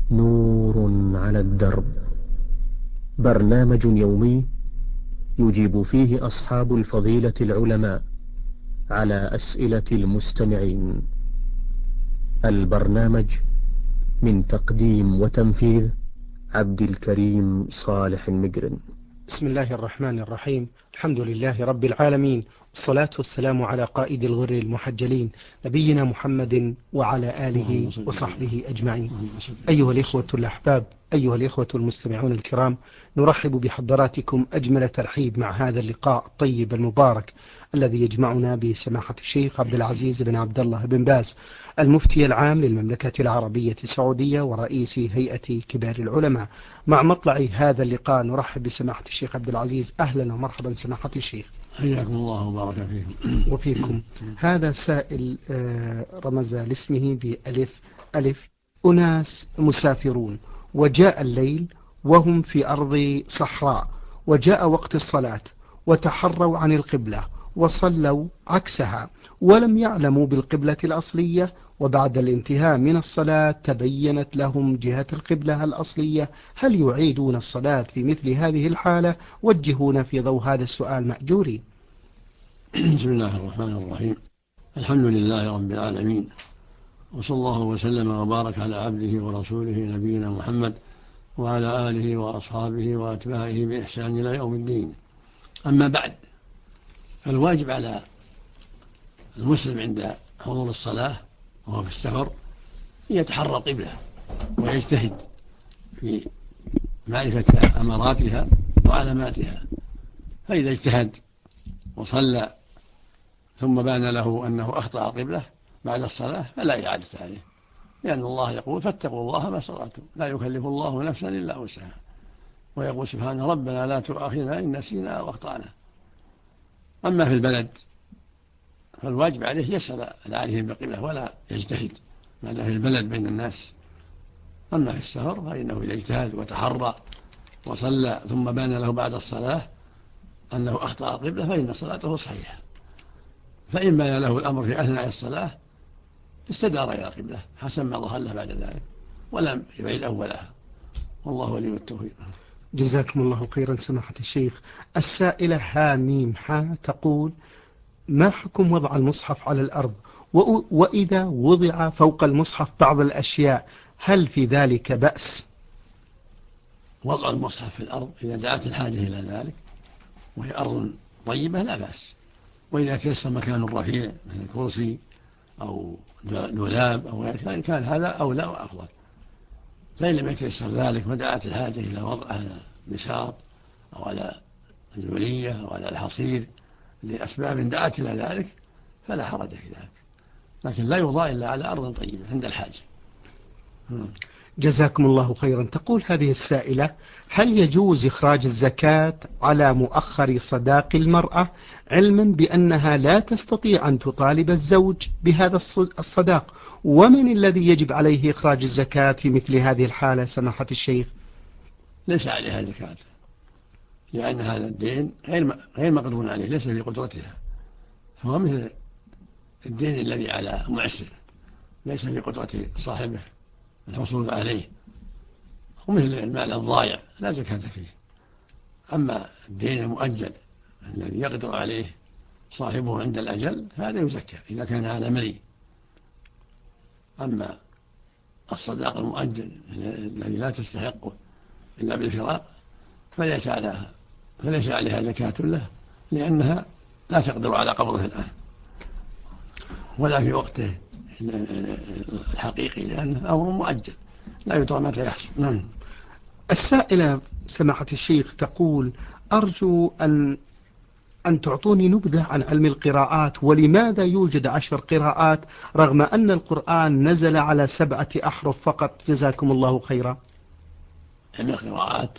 نور على الدرب، برنامج يومي يجيب فيه أصحاب الفضيلة العلماء على أسئلة المستمعين. البرنامج من تقديم وتنفيذ عبد الكريم صالح المقرن. بسم الله الرحمن الرحيم. الحمد لله رب العالمين، والصلاة والسلام على قائد الغر المحجلين نبينا محمد وعلى آله وصحبه أجمعين. أيها الإخوة الأحباب، أيها الإخوة المستمعون الكرام، نرحب بحضراتكم أجمل ترحيب مع هذا اللقاء الطيب المبارك الذي يجمعنا بسماحة الشيخ عبد العزيز بن عبد الله بن باز، المفتي العام للمملكة العربية السعودية ورئيس هيئة كبار العلماء. مع مطلع هذا اللقاء نرحب بسماحة الشيخ عبد العزيز. أهلا ومرحبا سماحة الشيخ. حياكم الله وبارك فيكم. وفيكم. هذا سائل رمز لاسمه بألف ألف: أناس مسافرون وجاء الليل وهم في أرض صحراء، وجاء وقت الصلاة وتحروا عن القبلة وصلوا عكسها ولم يعلموا بالقبلة الأصلية، وبعد الانتهاء من الصلاة تبينت لهم جهة القبلة الأصلية، هل يعيدون الصلاة في مثل هذه الحالة؟ وجهونا في ضوء هذا السؤال مأجورين. بسم الله الرحمن الرحيم. الحمد لله رب العالمين، وصلى الله وسلم وبارك على عبده ورسوله نبينا محمد وعلى آله وأصحابه وأتباعه بإحسان إلى يوم الدين. أما بعد، فالواجب على المسلم عند حضور الصلاة وهو في السفر يتحرى القبلة ويجتهد في معرفة أماراتها وعلاماتها، فإذا اجتهد وصلى ثم بان له أنه أخطأ القبلة بعد الصلاة فلا إعادة عليه، لأن الله يقول: فاتقوا الله ما استطعتم، لا يكلف الله نفسا إلا وسعها، ويقول سبحانه: ربنا لا تؤاخذنا إن نسينا أو أخطأنا. أما في البلد فالواجب عليه يسأل العارفين بالقبلة ولا يجتهد ما دام في البلد بين الناس. أما في السفر فإنه إذا اجتهد وتحرى وصلى ثم بان له بعد الصلاة أنه أخطأ القبلة فإن صلاته صحيحة، فإن بان له الأمر في أثناء الصلاة استدار إلى القبلة حسب ما ظهر له بعد ذلك، ولم يعيد أولها، والله ولي التوفيق. جزاكم الله خيرا سماحة الشيخ. السائلة هاميم حا تقول: ما حكم وضع المصحف على الأرض، وإذا وضع فوق المصحف بعض الأشياء هل في ذلك بأس؟ وضع المصحف في الأرض إذا دعت الحاجة إلى ذلك وهي أرض طيبة لا بأس، وإذا تيسر مكان رفيع مثل الكرسي أو دولاب أو غيره فإن كان هذا أولى وأفضل. فإن لم يتيسر ذلك ودعت الحاجة إلى وضع على بساط أو على الجولية أو على الحصير لأسباب دعت إلى ذلك فلا حرج في ذلك، لكن لا يوضع إلا على أرض طيبة عند الحاجة. جزاكم الله خيرا. تقول هذه السائلة: هل يجوز إخراج الزكاة على مؤخر صداق المرأة علما بأنها لا تستطيع أن تطالب الزوج بهذا الصداق؟ ومن الذي يجب عليه إخراج الزكاة في مثل هذه الحالة سماحة الشيخ؟ ليس عليها زكاة، لأن هذا الدين غير مقدور عليه، ليس في قدرتها، هو مثل الدين الذي على معسر ليس في قدرة صاحبه الحصول عليه، ومثل المال الضائع لا زكاة فيه. أما الدين المؤجل الذي يقدر عليه صاحبه عند الأجل هذا يزكى إذا كان على ملي. أما الصداق المؤجل الذي لا تستحقه إلا بالفراق فليس عليها زكاة له، لأنها لا تقدر على قبضه الآن ولا في وقته الحقيقي، لأنه أمر مؤجل لا يدرى متى يحصل. نعم. السائلة سماحة الشيخ تقول: أرجو أن تعطوني نبذة عن علم القراءات، ولماذا يوجد 10 قراءات رغم أن القرآن نزل على 7 أحرف فقط؟ جزاكم الله خيرا. علم القراءات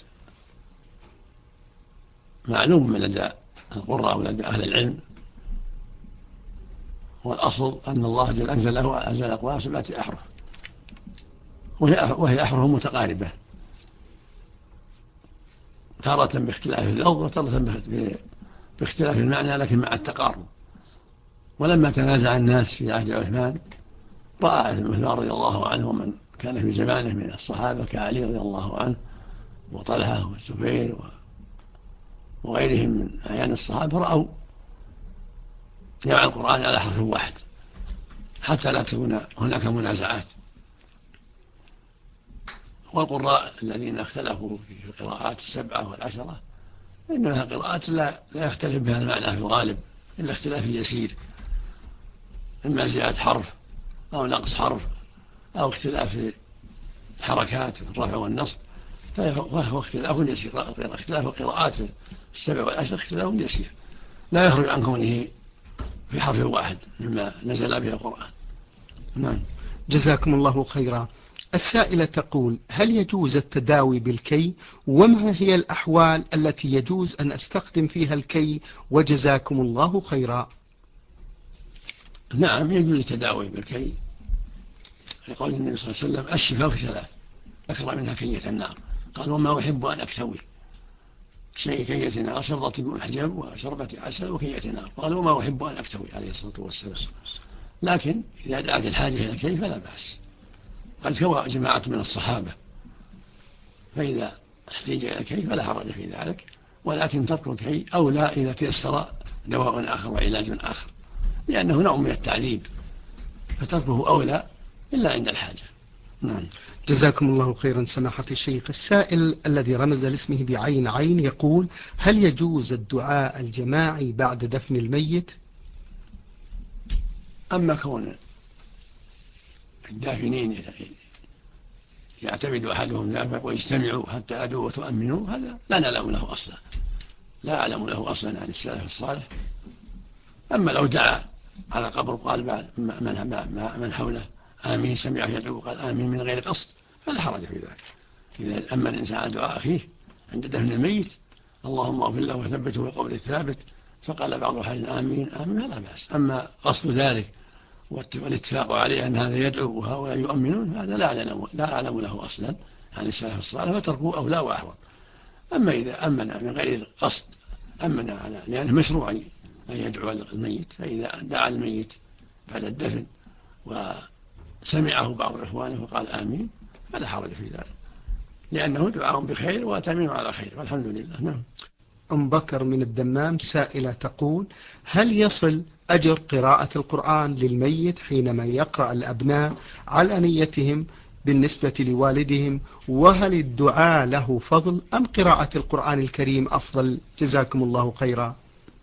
معلوم من لدى القراء ولدى أهل العلم، والأصل أن الله جل أنزل القرآن 7 أحرف، وهي أحرف متقاربة، تارة باختلاف اللفظ وتارة باختلاف المعنى لكن مع التقارب. ولما تنازع الناس في عهد عثمان رأى عثمان رضي الله عنه ومن كان في زمانه من الصحابة كعلي رضي الله عنه وطلحة والزبير وغيرهم من أعيان الصحابة رأوا جمع القرآن على حرف واحد حتى لا تكون هناك منازعات. والقراء الذين اختلفوا في القراءات 7 و10 إنها قراءات لا يختلف بها المعنى في الغالب إلا اختلاف يسير، إما زيادة حرف أو نقص حرف أو اختلاف في الحركات الرفع والنصب، فهو اختلاف يسير. اختلاف القراءات 7 و10 اختلاف يسير لا يخرج عن كونه في حرف واحد مما نزل به القرآن. نعم. جزاكم الله خيرا. السائلة تقول: هل يجوز التداوي بالكي؟ وما هي الأحوال التي يجوز أن أستخدم فيها الكي؟ وجزاكم الله خيرا. نعم يجوز التداوي بالكي، لقول النبي صلى الله عليه وسلم: الشفاء في 3 ذكر منها كية النار، قال: وما أحب أن أكتوي شيء كية نار، شربة محجب وشربة عسل وكية نار، قال: وما أحب أن أكتوي عليه الصلاة والسلام. لكن إذا دعت الحاجة إلى الكي فلا بأس، قد كوى جماعة من الصحابة، فإذا احتاج إلى الكي فلا حرج في ذلك، ولكن ترك الكي أولى إذا تيسر دواء آخر وعلاج آخر، لأنه نوع من التعذيب، فتركه أولى إلا عند الحاجة. نعم. جزاكم الله خيرا سماحة الشيخ. السائل الذي رمز لاسمه بعين عين يقول: هل يجوز الدعاء الجماعي بعد دفن الميت؟ أما كون الدافنين يعتمد أحدهم ذلك ويجتمعوا حتى أدوا وتؤمنوا، هذا لا نعلم له أصلا، لا أعلم له أصلا عن السلف الصالح. أما لو دعا على قبر قال بعد من حوله آمين، سمعه يدعو قال آمين من غير قصد، فلا حرج في ذلك. إذا أما الإنسان على دعاء أخيه عند دفن الميت: اللهم اغفر له وثبته في القبر الثابت، فقال بعض الحين آمين آمين، لا بأس. أما قصد ذلك والاتفاق عليه أن هذا يدعو وهؤلاء يؤمنون، هذا لا أعلم له أصلا عن السلف الصالح، فتركوه أولى وأحوط. أما إذا أمن من غير قصد أمن على لأنه مشروع أن يدعو الميت، فإذا دعا الميت بعد الدفن وسمعه بعض إخوانه وقال آمين فلا حرج في ذلك، لأنه دعاء بخير وتأمين على خير، والحمد لله. نعم. أم بكر من الدمام سائلة تقول: هل يصل أجر قراءة القرآن للميت حينما يقرأ الأبناء على نيتهم بالنسبة لوالدهم؟ وهل الدعاء له فضل أم قراءة القرآن الكريم أفضل؟ جزاكم الله خيرا.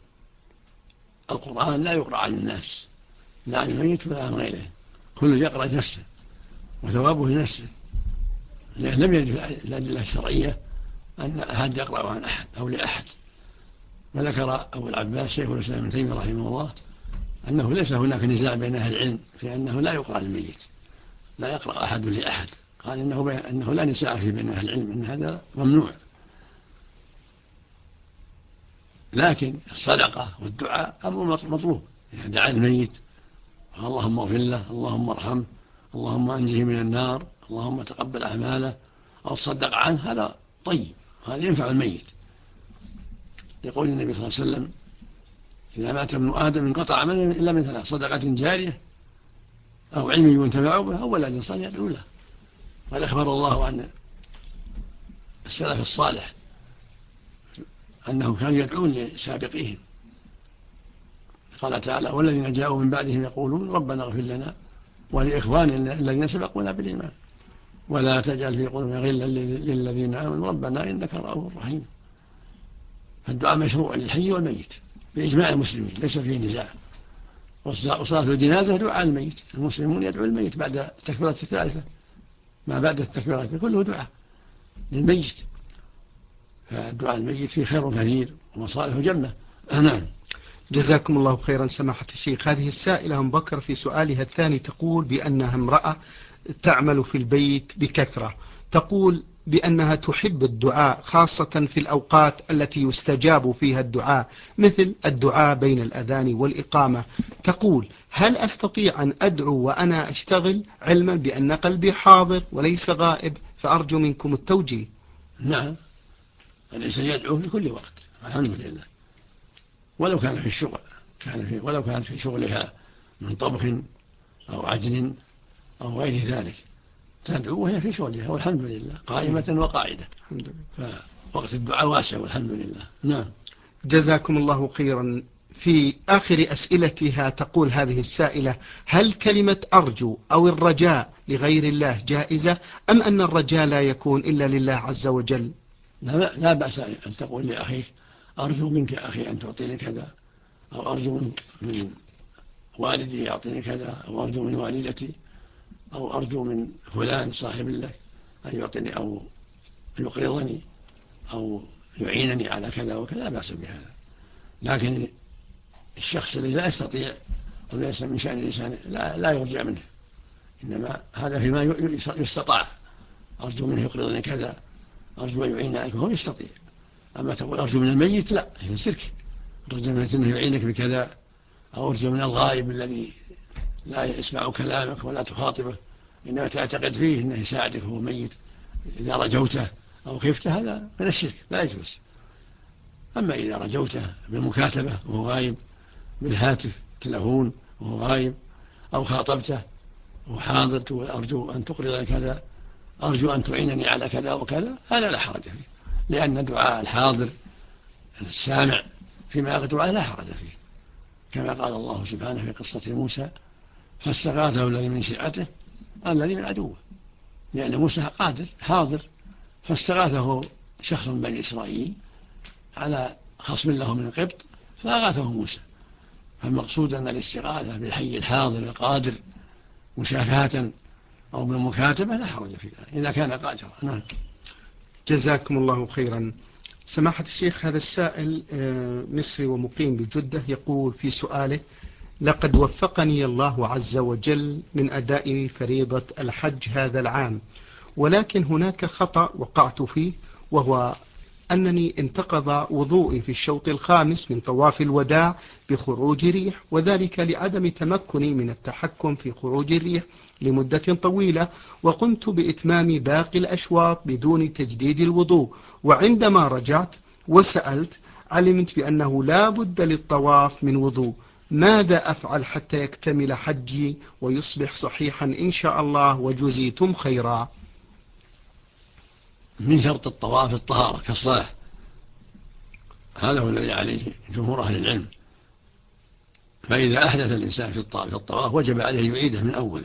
القرآن لا يقرأ عن الناس، لا عن الميت ولا عن غيره، كل يقرأ لنفسه وثوابه لنفسه، لأن لم يرد الأدلة الشرعية أن أحد يقرأ عن أحد أو لأحد. وذكر أبو العباس شيخ الإسلام ابن تيمية رحمه الله أنه ليس هناك نزاع بين أهل العلم في أنه لا يقرأ للميت، لا يقرأ أحد لأحد، قال إنه لا نزاع في بين أهل العلم أن هذا ممنوع. لكن الصدقة والدعاء أمر مطلوب، إذا دعا الميت اللهم اغفر له، اللهم ارحمه، اللهم أنجه من النار، اللهم تقبل أعماله، أو تصدق عنه، هذا طيب، هذا ينفع الميت. يقول النبي صلى الله عليه وسلم: إذا مات ابن آدم انقطع عمله إلا من 3: صدقة جارية، أو علم ينتفع به، أو ولد صالح يدعو له. قال أخبر الله عن السلف الصالح أنهم كانوا يدعون لسابقيهم، قال تعالى: والذين جاءوا من بعدهم يقولون ربنا اغفر لنا ولإخواننا الذين سبقونا بالإيمان ولا تجعل في قلوبنا غلا للذين آمنوا ربنا إنك رؤوف رحيم. فالدعاء مشروع للحي والميت بإجماع المسلمين، ليس فيه نزاع. وصلاة الجنازة دعاء الميت، المسلمون يدعو الميت بعد التكبيرة الثالثة، ما بعد التكبيرة كله دعاء للميت، فالدعاء الميت فيه خير كثير ومصالح جمة. نعم. جزاكم الله خيرا سماحة الشيخ. هذه السائلة أم بكر في سؤالها الثاني تقول بأنها امرأة تعمل في البيت بكثرة، تقول بأنها تحب الدعاء خاصة في الأوقات التي يستجاب فيها الدعاء، مثل الدعاء بين الأذان والإقامة. تقول: هل أستطيع أن أدعو وأنا أشتغل، علما بأن قلبي حاضر وليس غائب؟ فأرجو منكم التوجيه. نعم، الإنسان يدعو في كل وقت، الحمد لله، ولو كان في الشغل، ولو كانت في شغلها من طبخ أو عجن أو غير ذلك، تدعو وهي في شغلها والحمد لله قائمة وقاعدة. الحمد لله. فوقت الدعاء واسع والحمد لله. نعم. جزاكم الله خيرا. في آخر أسئلتها تقول هذه السائلة: هل كلمة أرجو أو الرجاء لغير الله جائزة، أم أن الرجاء لا يكون إلا لله عز وجل؟ لا بأس أن تقول لأخيك أرجو منك أخي أن تعطيني كذا، أو أرجو من والدي يعطيني كذا، أو أرجو من والدتي، أو أرجو من فلان صاحب لك أن يعطيني أو يقرضني أو يعينني على كذا وكذا، لا بأس بهذا. لكن الشخص الذي لا يستطيع وليس من شأن الإنسان لا يرجع منه، إنما هذا فيما يستطاع. أرجو منه يقرضني كذا، أرجو أن يعين عليك، هو يستطيع. أما تقول أرجو من الميت، لا، هي شرك. أرجو من أنه يعينك بكذا، أو أرجو من الغائب الذي لا يسمع كلامك ولا تخاطبه، إنما تعتقد فيه أنه يساعدك وهو ميت إذا رجوته أو خفته، هذا من الشرك لا يجوز. أما إذا رجوته بالمكاتبة وهو غايب، بالهاتف تلفون وهو غايب، أو خاطبته وهو حاضر تقول أرجو أن تقرضني كذا، أرجو أن تعينني على كذا وكذا، هذا لا حرج فيه، لأن دعاء الحاضر السامع فيما يقدر عليه لا حرج فيه، كما قال الله سبحانه في قصة موسى: فاستغاثه الذي من شيعته الذي من عدوه، لأن موسى قادر حاضر، فاستغاثه شخص من بني إسرائيل على خصم له من القبط فأغاثه موسى. فالمقصود أن الاستغاثة بالحي الحاضر القادر مشافهة أو بالمكاتبة لا حرج فيها إذا كان قادرا. نعم. جزاكم الله خيرا. سماحة الشيخ، هذا السائل مصري ومقيم بجدة، يقول في سؤاله: لقد وفقني الله عز وجل من أداء فريضة الحج هذا العام، ولكن هناك خطأ وقعت فيه، وهو أنني انتقض وضوئي في الشوط الخامس من طواف الوداع بخروج ريح، وذلك لعدم تمكني من التحكم في خروج الريح لمدة طويلة، وقمت بإتمام باقي الأشواط بدون تجديد الوضوء. وعندما رجعت وسألت علمت بأنه لا بد للطواف من وضوء. ماذا أفعل حتى يكتمل حجي ويصبح صحيحا إن شاء الله، وجزيتم خيرا؟ من شرط الطواف الطهارة كالصلاة، هذا هو الذي عليه جمهور أهل العلم. فإذا أحدث الإنسان في الطواف وجب عليه أن يعيده من أوله.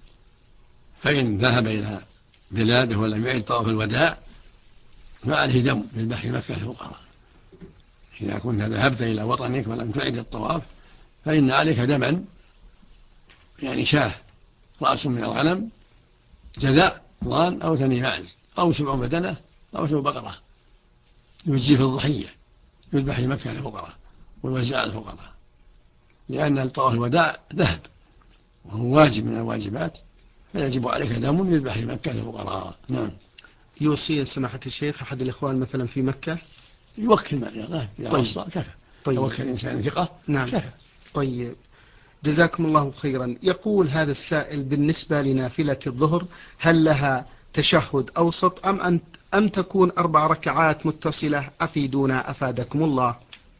فإن ذهب إلى بلاده ولم يعد طواف الوداع فعليه دم يذبح في مكة الفقراء. إذا كنت ذهبت إلى وطنك ولم تعد الطواف فإن عليك دما، يعني شاه، رأس من الغنم، جذاء ضان أو ثني معز أو 7 بدنة أو 7 بقرة، يجزي في الضحية، يذبح في مكة الفقراء ويوزع على الفقراء، لأن طواف الوداع ذهب وهو واجب من الواجبات، فيجب عليك دم يذبح في مكة الفقراء. نعم. يوصي سماحة الشيخ أحد الإخوان مثلا في مكة يوكل ما يغصى كفى. يوكل إنسان ثقة. نعم. كفى. طيب، جزاكم الله خيرا. يقول هذا السائل: بالنسبة لنافلة الظهر هل لها تشهد أوسط أم تكون 4 ركعات متصلة؟ أفيدونا أفادكم الله.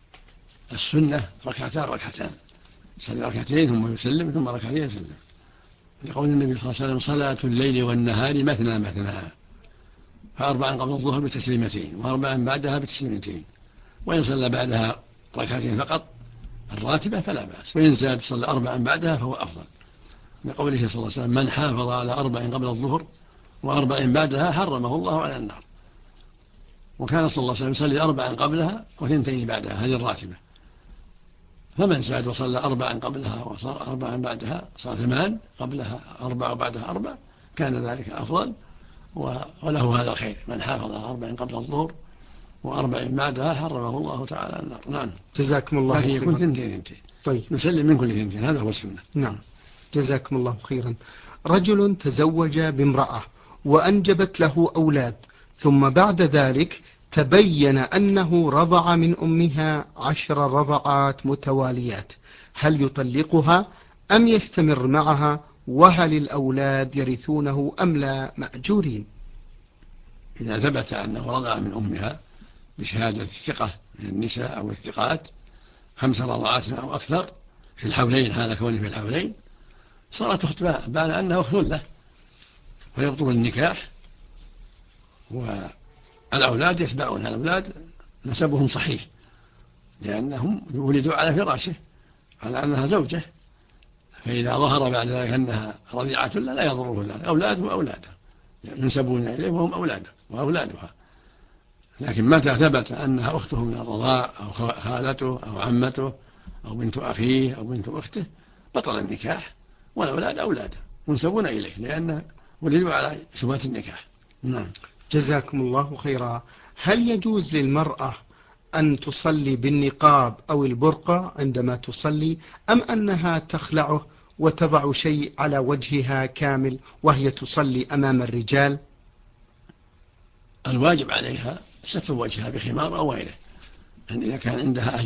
السنة ركعتان، صلي ركعتين ثم يسلم ثم ركعتين يسلم، لقول النبي صلى الله عليه وسلم: صلاة الليل والنهار مثنى مثنى، ف4 قبل الظهر بتسليمتين، و4 بعدها بتسليمتين، وإن صلى بعدها ركعتين فقط الراتبة فلا بأس، وإن زاد صلى 4 بعدها فهو أفضل، لقوله صلى الله عليه وسلم: من حافظ على 4 قبل الظهر و4 بعدها حرمه الله على النار. وكان صلى الله عليه وسلم يصلي 4 قبلها و2 بعدها، هذه الراتبة. فمن زاد وصلى 4 قبلها وصار 4 بعدها صار 8 قبلها 4 وبعدها 4، كان ذلك أفضل وله هذا الخير. من حافظ على 4 قبل الظهر و4 بعدها حرمه الله تعالى النار. نعم. جزاكم الله خيرا. لكن يكون 2. طيب، نسلم من كل 2، هذا هو السنة. نعم. جزاكم الله خيرا. رجل تزوج بامرأة وأنجبت له أولاد، ثم بعد ذلك تبين أنه رضع من أمها 10 رضعات متواليات، هل يطلقها أم يستمر معها؟ وهل الأولاد يرثونه أم لا مأجورين؟ إذا ثبت أنه رضع من أمها بشهادة الثقة من النساء أو الثقات 5 رضعات أو أكثر في الحولين، هذا كونه في الحولين، صارت أخت بان أنه أخت له، فيبطل النكاح، والأولاد يتبعون الأولاد نسبهم صحيح لأنهم ولدوا على فراشه على أنها زوجة، فإذا ظهر بعد ذلك أنها رضيعة لا يضره ذلك، أولاده وأولادها ينسبون إليه وهم أولاده وأولادها. لكن متى ثبت أنها أخته من الرضاع أو خالته أو عمته أو بنت أخيه أو بنت أخته بطل النكاح، والأولاد أولاده ينسبون إليه لأن ولدوا على شبهة النكاح. نعم. جزاكم الله خيرا. هل يجوز للمرأة أن تصلي بالنقاب أو البرقع عندما تصلي، أم أنها تخلعه وتضع شيء على وجهها كامل وهي تصلي أمام الرجال؟ الواجب عليها ستر وجهها بخمار أو غيره، يعني إذا كان عندها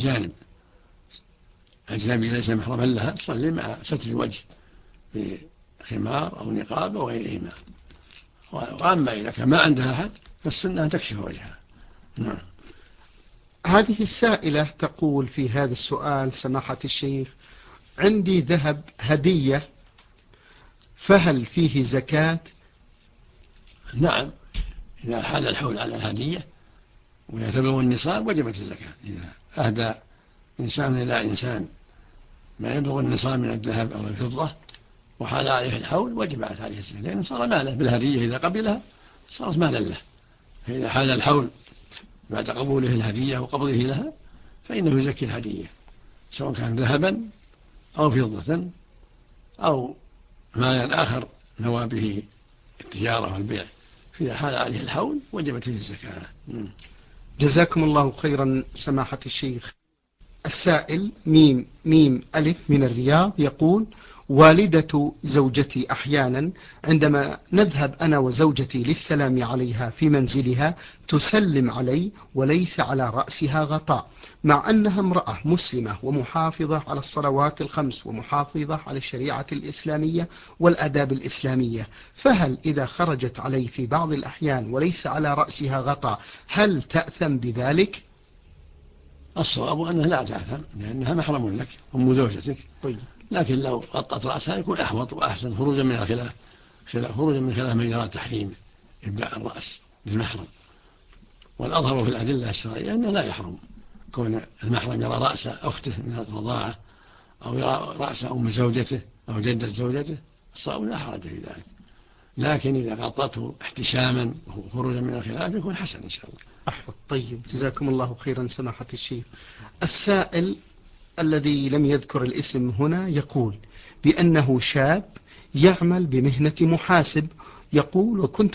أجنبي ليس محرما لها تصلي مع ستر الوجه بخمار أو نقاب أو غيرهما. وأما إذا كان ما عندها أحد فالسنة أن تكشف وجهها. نعم. هذه السائلة تقول في هذا السؤال: سماحة الشيخ، عندي ذهب هدية، فهل فيه زكاة؟ نعم، إذا حال الحول على الهدية ويتبع النصاب وجبت الزكاة. إذا أهدى إنسان إلى إنسان ما يبلغ النصاب من الذهب أو الفضة وحال عليه الحول وجبت عليه الزكاة، لأنه صار ماله بالهدية، إذا قبلها صارت مالا له. فإذا حال الحول بعد قبوله الهدية وقبضه لها فإنه يزكي الهدية، سواء كان ذهبا أو فضة أو مالا آخر نوى به التجارة والبيع. فإذا حال عليه الحول وجبت فيه الزكاة. جزاكم الله خيرا سماحة الشيخ. السائل ميم ألف من الرياض يقول: والدة زوجتي أحيانا عندما نذهب أنا وزوجتي للسلام عليها في منزلها تسلم علي وليس على رأسها غطاء، مع أنها امرأة مسلمة ومحافظة على الصلوات الخمس ومحافظة على الشريعة الإسلامية والآداب الإسلامية، فهل إذا خرجت علي في بعض الأحيان وليس على رأسها غطاء هل تأثم بذلك؟ الصواب أنها لا تأثم لأنها محرم لك، أم زوجتك. طيب. لكن لو غطت رأسها يكون أحوط وأحسن، خروجا من الخلاف، خروجا من خلاف من يرى تحريم إبداء الرأس للمحرم. والأظهر في الأدلة الشرعية أنه لا يحرم كون المحرم يرى رأس أخته من الرضاعة أو يرى رأس أم زوجته أو جدة زوجته، الصواب لا حرج في ذلك. لكن إذا غطته احتشاما وخروجا من الخلاف يكون حسن إن شاء الله. أحفظ. طيب، جزاكم الله خيرا سماحة الشيخ. السائل الذي لم يذكر الاسم هنا يقول بأنه شاب يعمل بمهنة محاسب، يقول: وكنت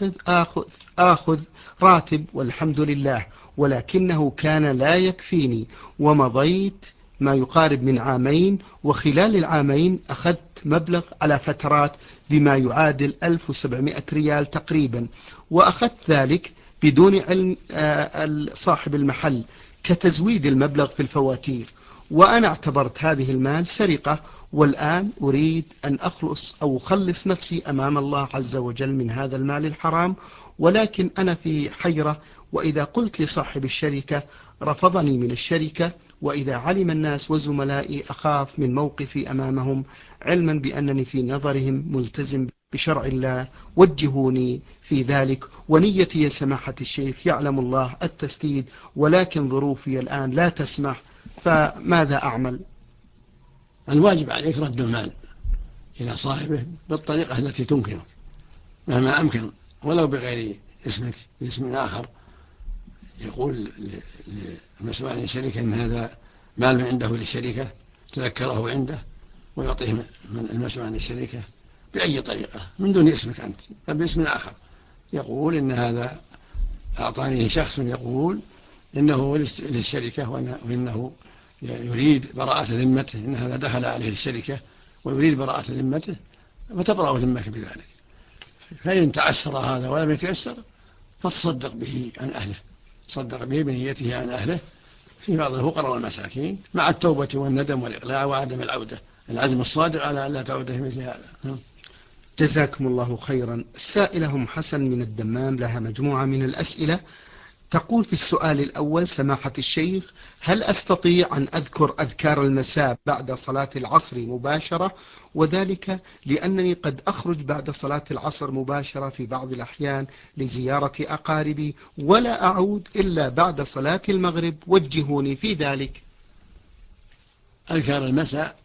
آخذ راتب والحمد لله، ولكنه كان لا يكفيني، ومضيت ما يقارب من عامين، وخلال العامين أخذت مبلغ على فترات بما يعادل 1700 ريال تقريبا، وأخذت ذلك بدون علم صاحب المحل كتزويد المبلغ في الفواتير، وأنا اعتبرت هذه المال سرقة، والآن أريد أن أخلص نفسي أمام الله عز وجل من هذا المال الحرام، ولكن أنا في حيرة، وإذا قلت لصاحب الشركة رفضني من الشركة، وإذا علم الناس وزملائي أخاف من موقفي أمامهم، علما بأنني في نظرهم ملتزم بشرع الله، وجهوني في ذلك، ونيتي يا سماحة الشيخ يعلم الله التسديد، ولكن ظروفي الآن لا تسمح، فماذا أعمل؟ الواجب عليك رد المال إلى صاحبه بالطريقة التي تمكنك مهما أمكن، ولو بغير اسمك باسم آخر. يقول المسؤول عن الشركة إن هذا مال من عنده للشركة، تذكره عنده ويعطيه المسؤول عن الشركة بأي طريقة من دون اسمك أنت باسم آخر، يقول إن هذا أعطاني شخص يقول إنه للشركة وإنه يريد براءة ذمته، إن هذا دخل عليه الشركة ويريد براءة ذمته، فتبرأ ذمك بذلك. فإن تعسر هذا ولم يتيسر فتصدق به عن أهله، تصدق به بنيته عن أهله في بعض الفقراء والمساكين مع التوبة والندم والإقلاع وعدم العودة، العزم الصادق على أن لا تعود في مثل هذا. جزاكم الله خيرا. السائلة أم حسن من الدمام لها مجموعة من الأسئلة، تقول في السؤال الأول: سماحة الشيخ، هل أستطيع أن أذكر أذكار المساء بعد صلاة العصر مباشرة؟ وذلك لأنني قد أخرج بعد صلاة العصر مباشرة في بعض الأحيان لزيارة أقاربي، ولا أعود إلا بعد صلاة المغرب، وجهوني في ذلك. أذكار المساء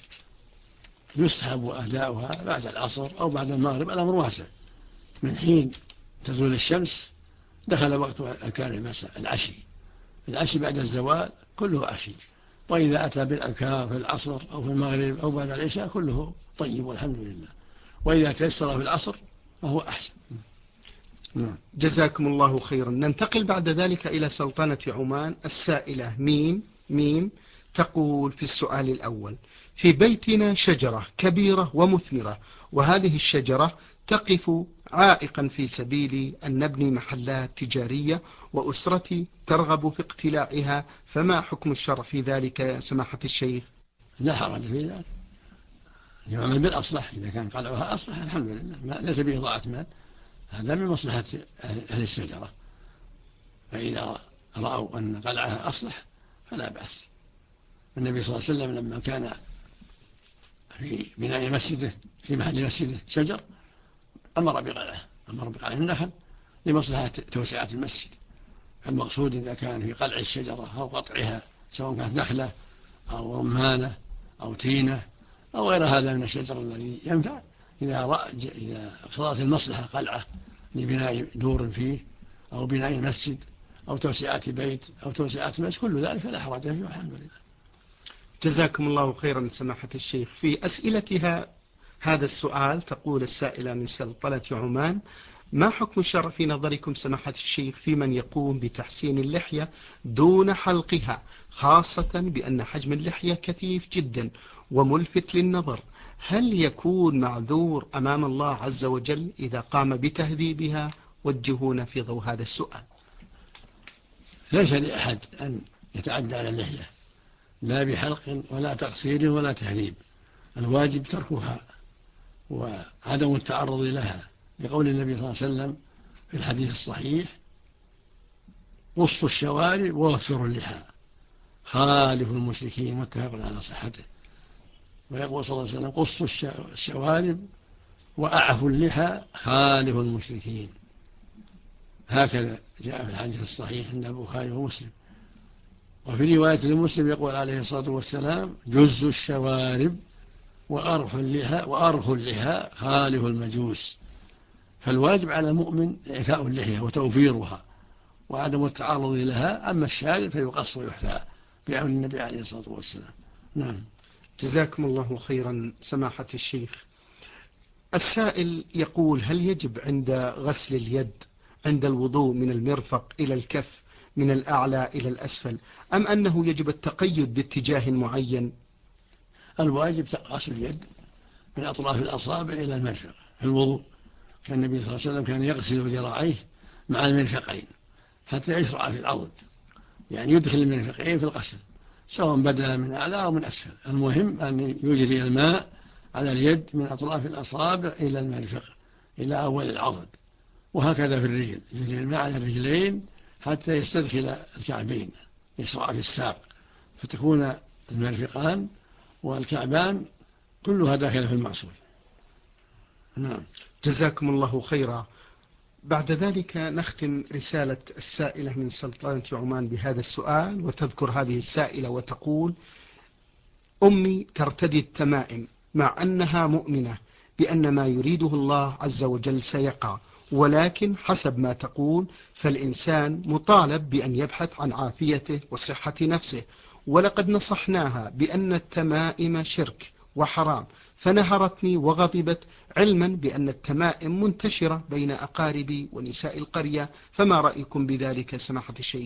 يستحب أداؤها بعد العصر أو بعد المغرب، الأمر واسع. من حين تزول الشمس دخل وقت أذكار المساء، العشي بعد الزوال كله عشي، وإذا أتى بالأذكار في العصر أو في المغرب أو بعد العشاء كله طيب والحمد لله، وإذا تيسر في العصر فهو أحسن. جزاكم الله خيرا. ننتقل بعد ذلك إلى سلطنة عمان. السائلة ميم تقول في السؤال الأول: في بيتنا شجرة كبيرة ومثمرة، وهذه الشجرة تقف عائقا في سبيل أن نبني محلات تجارية، وأسرتي ترغب في اقتلاعها، فما حكم الشرع في ذلك يا سماحة الشيخ؟ لا حرج في ذلك، يعمل بالأصلح، إذا كان قلعها أصلح الحمد لله، ليس بإضاعة مال، هذا من مصلحة أهل الشجرة، فإذا رأوا أن قلعها أصلح فلا بأس. النبي صلى الله عليه وسلم لما كان في بناء مسجده في محل مسجده شجر أمر بقلعه النخل لمصلحة توسعة المسجد. المقصود إذا كان في قلع الشجرة أو قطعها، سواء كانت نخلة أو رمانة أو تينة أو غير هذا من الشجر الذي ينفع، إذا اقتضت المصلحة قلعه لبناء دور فيه أو بناء مسجد أو توسعة بيت أو توسعة مسجد، كل ذلك لا حرج فيه والحمد لله. جزاكم الله خيرا سماحة الشيخ. في أسئلتها هذا السؤال تقول السائلة من سلطنة عمان: ما حكم الشرع في نظركم سماحة الشيخ في من يقوم بتحسين اللحية دون حلقها، خاصة بأن حجم اللحية كثيف جدا وملفت للنظر؟ هل يكون معذور أمام الله عز وجل إذا قام بتهذيبها؟ وجهونا في ضوء هذا السؤال. ليس لأحد أن يتعدى على اللحية، لا بحلق ولا تقصير ولا تهذيب، الواجب تركها وعدم التعرض لها، لقول النبي صلى الله عليه وسلم في الحديث الصحيح: قصوا الشوارب ووفروا اللحى، خالفوا المشركين، متفق على صحته. ويقول صلى الله عليه وسلم: قصوا الشوارب وأعفوا اللحى، خالفوا المشركين. هكذا جاء في الحديث الصحيح عند البخاري ومسلم. وفي رواية لمسلم يقول عليه الصلاة والسلام: جزوا الشوارب وأرخوا اللحى، خالفوا المجوس. فالواجب على المؤمن إعفاء اللحية وتوفيرها وعدم التعرض لها، أما الشارب فيقص ويحفى بأمر النبي عليه الصلاة والسلام. نعم. جزاكم الله خيرا سماحة الشيخ. السائل يقول: هل يجب عند غسل اليد عند الوضوء من المرفق إلى الكف من الأعلى إلى الأسفل، أم أنه يجب التقيد باتجاه معين؟ الواجب غسل اليد من أطراف الأصابع إلى المرفق في الوضوء، كان النبي صلى الله عليه وسلم كان يغسل ذراعيه مع المرفقين حتى يشرع في العضد، يعني يدخل المرفقين في الغسل سواء بدأ من أعلى أو من أسفل، المهم أن يجري الماء على اليد من أطراف الأصابع إلى المرفق إلى أول العضد، وهكذا في الرجل يجري الماء على الرجلين حتى يستدخل الكعبين، يشرع في الساق، فتكون المرفقان والكعبان كلها داخلة في المعصول. نعم. جزاكم الله خيرا. بعد ذلك نختم رسالة السائلة من سلطنة عمان بهذا السؤال، وتذكر هذه السائلة وتقول: أمي ترتدي التمائم مع أنها مؤمنة بأن ما يريده الله عز وجل سيقع، ولكن حسب ما تقول فالإنسان مطالب بأن يبحث عن عافيته وصحة نفسه، ولقد نصحناها بأن التمائم شرك وحرام، فنهرتني وغضبت، علما بأن التمائم منتشرة بين أقاربي ونساء القرية، فما رأيكم بذلك سماحة الشيخ؟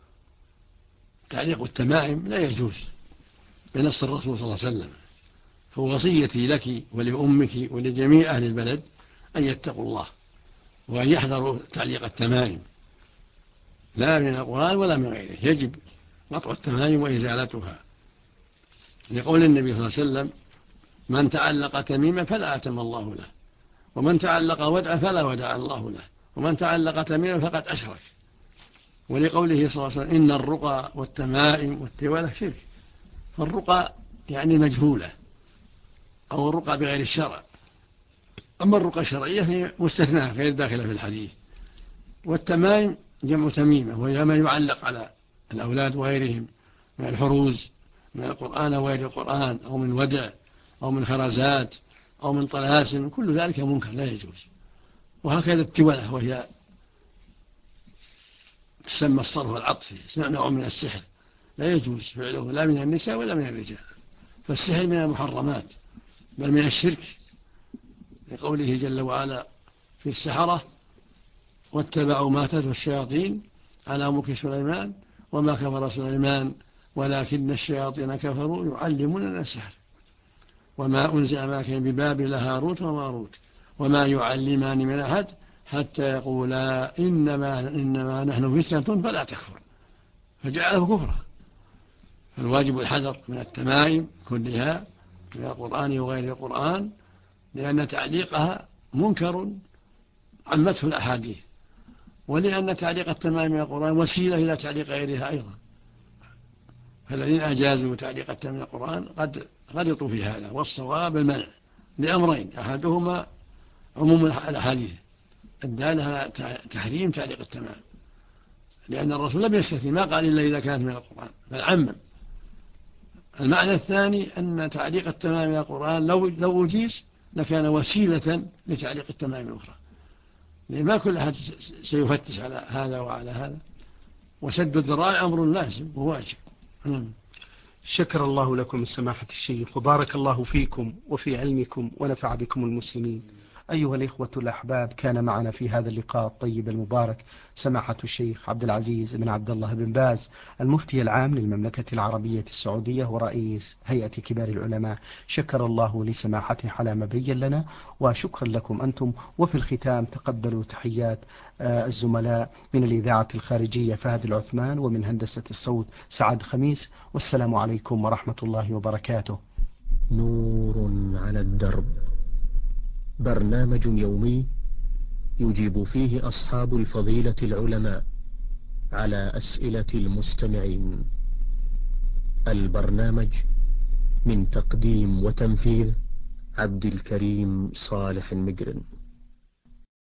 تعليق التمائم لا يجوز بنص الرسول صلى الله عليه وسلم، فوصيتي لك ولأمك ولجميع أهل البلد أن يتقوا الله وأن يحذروا تعليق التمائم، لا من القرآن ولا من غيره، يجب قطع التمائم وإزالتها، لقول النبي صلى الله عليه وسلم: من تعلق تميما فلا أتم الله له، ومن تعلق ودعا فلا ودع الله له، ومن تعلق تميما فقد أشرك. ولقوله صلى الله عليه وسلم إن الرقى والتمائم والتوالة شرك. فالرقى يعني مجهولة أو الرقى بغير الشرع، أما الرقى الشرعية هي مستثناة غير داخلة في الحديث. والتمائم جمع تميمة، وهي ما يعلق على الأولاد وغيرهم من الحروز من القرآن وغير القرآن، أو من ودع أو من خرزات أو من طلاسم، كل ذلك منكر لا يجوز. وهكذا التولة، وهي تسمى الصرف والعطف، نوع من السحر لا يجوز فعله لا من النساء ولا من الرجال، فالسحر من المحرمات بل من الشرك، لقوله جل وعلا في السحرة واتبعوا ما تتلو الشياطين على ملك سليمان وما كفر سليمان ولكن الشياطين كفروا يعلمون السحر وما أنزل معك ببابل هاروت وماروت وما يعلمان من أحد حتى يقولا إنما نحن فتنة فلا تكفر، فجعله كفرا. فالواجب الحذر من التمائم كلها من القرآن وغير القرآن، لأن تعليقها منكر عمته الأحاديث، ولأن تعليق التمائم من القرآن وسيلة إلى تعليق غيرها أيضا. فالذين أجازوا تعليق التمائم من القرآن قد غلطوا في هذا، والصواب المنع لأمرين: أحدهما عموم الأحاديث الدالة على تحريم تعليق التمائم، لأن الرسول لم يستثني ما قال إلا إذا كانت من القرآن بل عمم. المعنى الثاني أن تعليق التمائم من القرآن لو أجيز لكان وسيلة لتعليق التمائم الأخرى، لأن ما كل أحد سيفتش على هذا وعلى هذا، وسد الذرائع أمر لازم وواجب. شكر الله لكم السماحة الشيخ، وبارك الله فيكم وفي علمكم ونفع بكم المسلمين. أيها الإخوة الأحباب، كان معنا في هذا اللقاء الطيب المبارك سماحة الشيخ عبد العزيز بن عبد الله بن باز، المفتي العام للمملكة العربية السعودية ورئيس هيئة كبار العلماء. شكر الله لسماحته على ما بين لنا، وشكرا لكم أنتم. وفي الختام تقبلوا تحيات الزملاء من الإذاعة الخارجية فهد العثمان، ومن هندسة الصوت سعد خميس، والسلام عليكم ورحمة الله وبركاته. نور على الدرب، برنامج يومي يجيب فيه أصحاب الفضيلة العلماء على أسئلة المستمعين. البرنامج من تقديم وتنفيذ عبد الكريم صالح المجرن.